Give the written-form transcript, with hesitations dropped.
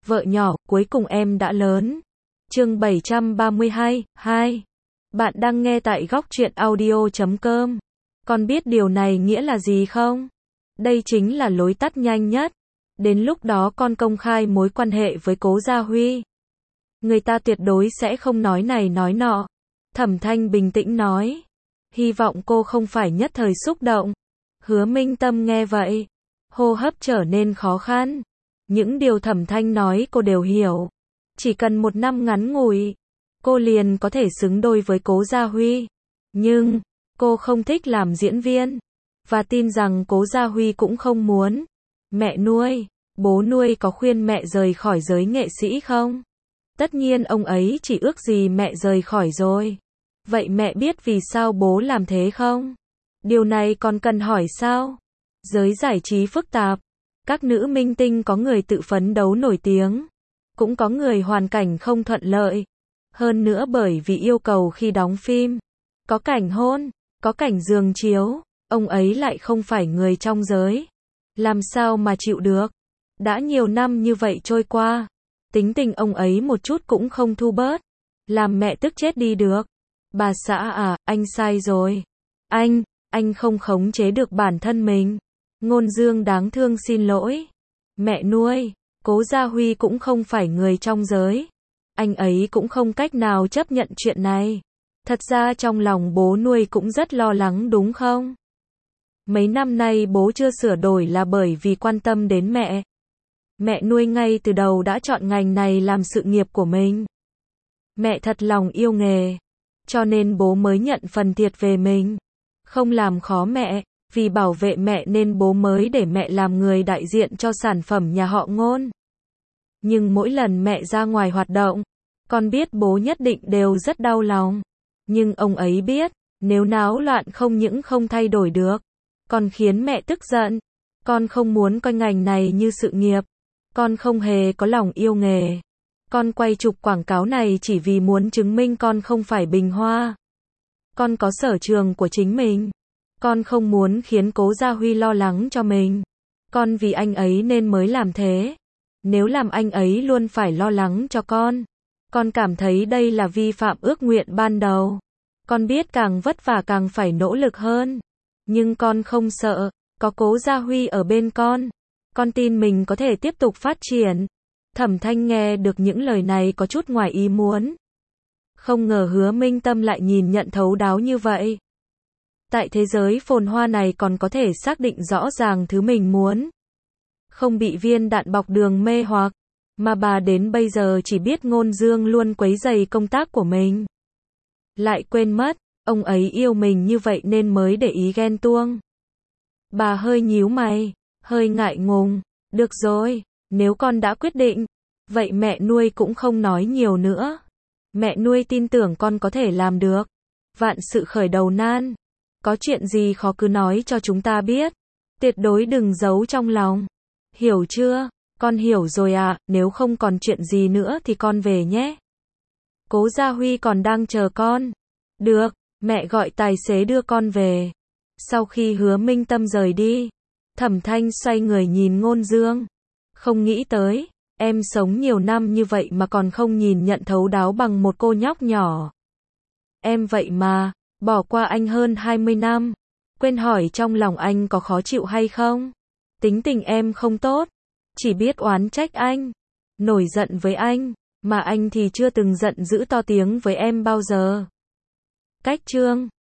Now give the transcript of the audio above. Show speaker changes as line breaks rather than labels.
Vợ nhỏ, cuối cùng em đã lớn. Chương 732, 2. Bạn đang nghe tại góc truyện audio.com. Con biết điều này nghĩa là gì không? Đây chính là lối tắt nhanh nhất. Đến lúc đó con công khai mối quan hệ với Cố Gia Huy. Người ta tuyệt đối sẽ không nói này nói nọ. Thẩm Thanh bình tĩnh nói. Hy vọng cô không phải nhất thời xúc động. Hứa Minh Tâm nghe vậy. Hô hấp trở nên khó khăn. Những điều Thẩm Thanh nói cô đều hiểu. Chỉ cần 1 năm ngắn ngủi, cô liền có thể xứng đôi với Cố Gia Huy. Nhưng, cô không thích làm diễn viên. Và tin rằng Cố Gia Huy cũng không muốn. Mẹ nuôi, bố nuôi có khuyên mẹ rời khỏi giới nghệ sĩ không? Tất nhiên ông ấy chỉ ước gì mẹ rời khỏi rồi. Vậy mẹ biết vì sao bố làm thế không? Điều này còn cần hỏi sao? Giới giải trí phức tạp. Các nữ minh tinh có người tự phấn đấu nổi tiếng. Cũng có người hoàn cảnh không thuận lợi. Hơn nữa bởi vì yêu cầu khi đóng phim. Có cảnh hôn, có cảnh giường chiếu. Ông ấy lại không phải người trong giới. Làm sao mà chịu được? Đã nhiều năm như vậy trôi qua. Tính tình ông ấy một chút cũng không thu bớt. Làm mẹ tức chết đi được. Bà xã à, anh sai rồi. Anh không khống chế được bản thân mình. Ngôn Dương đáng thương xin lỗi. Mẹ nuôi, Cố Gia Huy cũng không phải người trong giới. Anh ấy cũng không cách nào chấp nhận chuyện này. Thật ra trong lòng bố nuôi cũng rất lo lắng đúng không? Mấy năm nay bố chưa sửa đổi là bởi vì quan tâm đến mẹ. Mẹ nuôi ngay từ đầu đã chọn ngành này làm sự nghiệp của mình. Mẹ thật lòng yêu nghề. Cho nên bố mới nhận phần thiệt về mình. Không làm khó mẹ. Vì bảo vệ mẹ nên bố mới để mẹ làm người đại diện cho sản phẩm nhà họ Ngôn. Nhưng mỗi lần mẹ ra ngoài hoạt động, con biết bố nhất định đều rất đau lòng. Nhưng ông ấy biết, nếu náo loạn không những không thay đổi được, còn khiến mẹ tức giận. Con không muốn coi ngành này như sự nghiệp. Con không hề có lòng yêu nghề. Con quay chụp quảng cáo này chỉ vì muốn chứng minh con không phải bình hoa. Con có sở trường của chính mình. Con không muốn khiến Cố Gia Huy lo lắng cho mình. Con vì anh ấy nên mới làm thế. Nếu làm anh ấy luôn phải lo lắng cho con cảm thấy đây là vi phạm ước nguyện ban đầu. Con biết càng vất vả càng phải nỗ lực hơn. Nhưng con không sợ, có Cố Gia Huy ở bên con. Con tin mình có thể tiếp tục phát triển. Thẩm Thanh nghe được những lời này có chút ngoài ý muốn. Không ngờ Hứa Minh Tâm lại nhìn nhận thấu đáo như vậy. Tại thế giới phồn hoa này còn có thể xác định rõ ràng thứ mình muốn. Không bị viên đạn bọc đường mê hoặc. Mà bà đến bây giờ chỉ biết Ngôn Dương luôn quấy rầy công tác của mình. Lại quên mất, ông ấy yêu mình như vậy nên mới để ý ghen tuông. Bà hơi nhíu mày, hơi ngại ngùng. Được rồi, nếu con đã quyết định, vậy mẹ nuôi cũng không nói nhiều nữa. Mẹ nuôi tin tưởng con có thể làm được. Vạn sự khởi đầu nan. Có chuyện gì khó cứ nói cho chúng ta biết. Tuyệt đối đừng giấu trong lòng. Hiểu chưa? Con hiểu rồi ạ, nếu không còn chuyện gì nữa thì con về nhé. Cố Gia Huy còn đang chờ con. Được, mẹ gọi tài xế đưa con về. Sau khi Hứa Minh Tâm rời đi, Thẩm Thanh xoay người nhìn Ngôn Dương. Không nghĩ tới, em sống nhiều năm như vậy mà còn không nhìn nhận thấu đáo bằng một cô nhóc nhỏ. Em vậy mà, bỏ qua anh hơn 20 năm. Quên hỏi trong lòng anh có khó chịu hay không? Tính tình em không tốt. Chỉ biết oán trách anh. Nổi giận với anh. Mà anh thì chưa từng giận dữ to tiếng với em bao giờ. Cách chương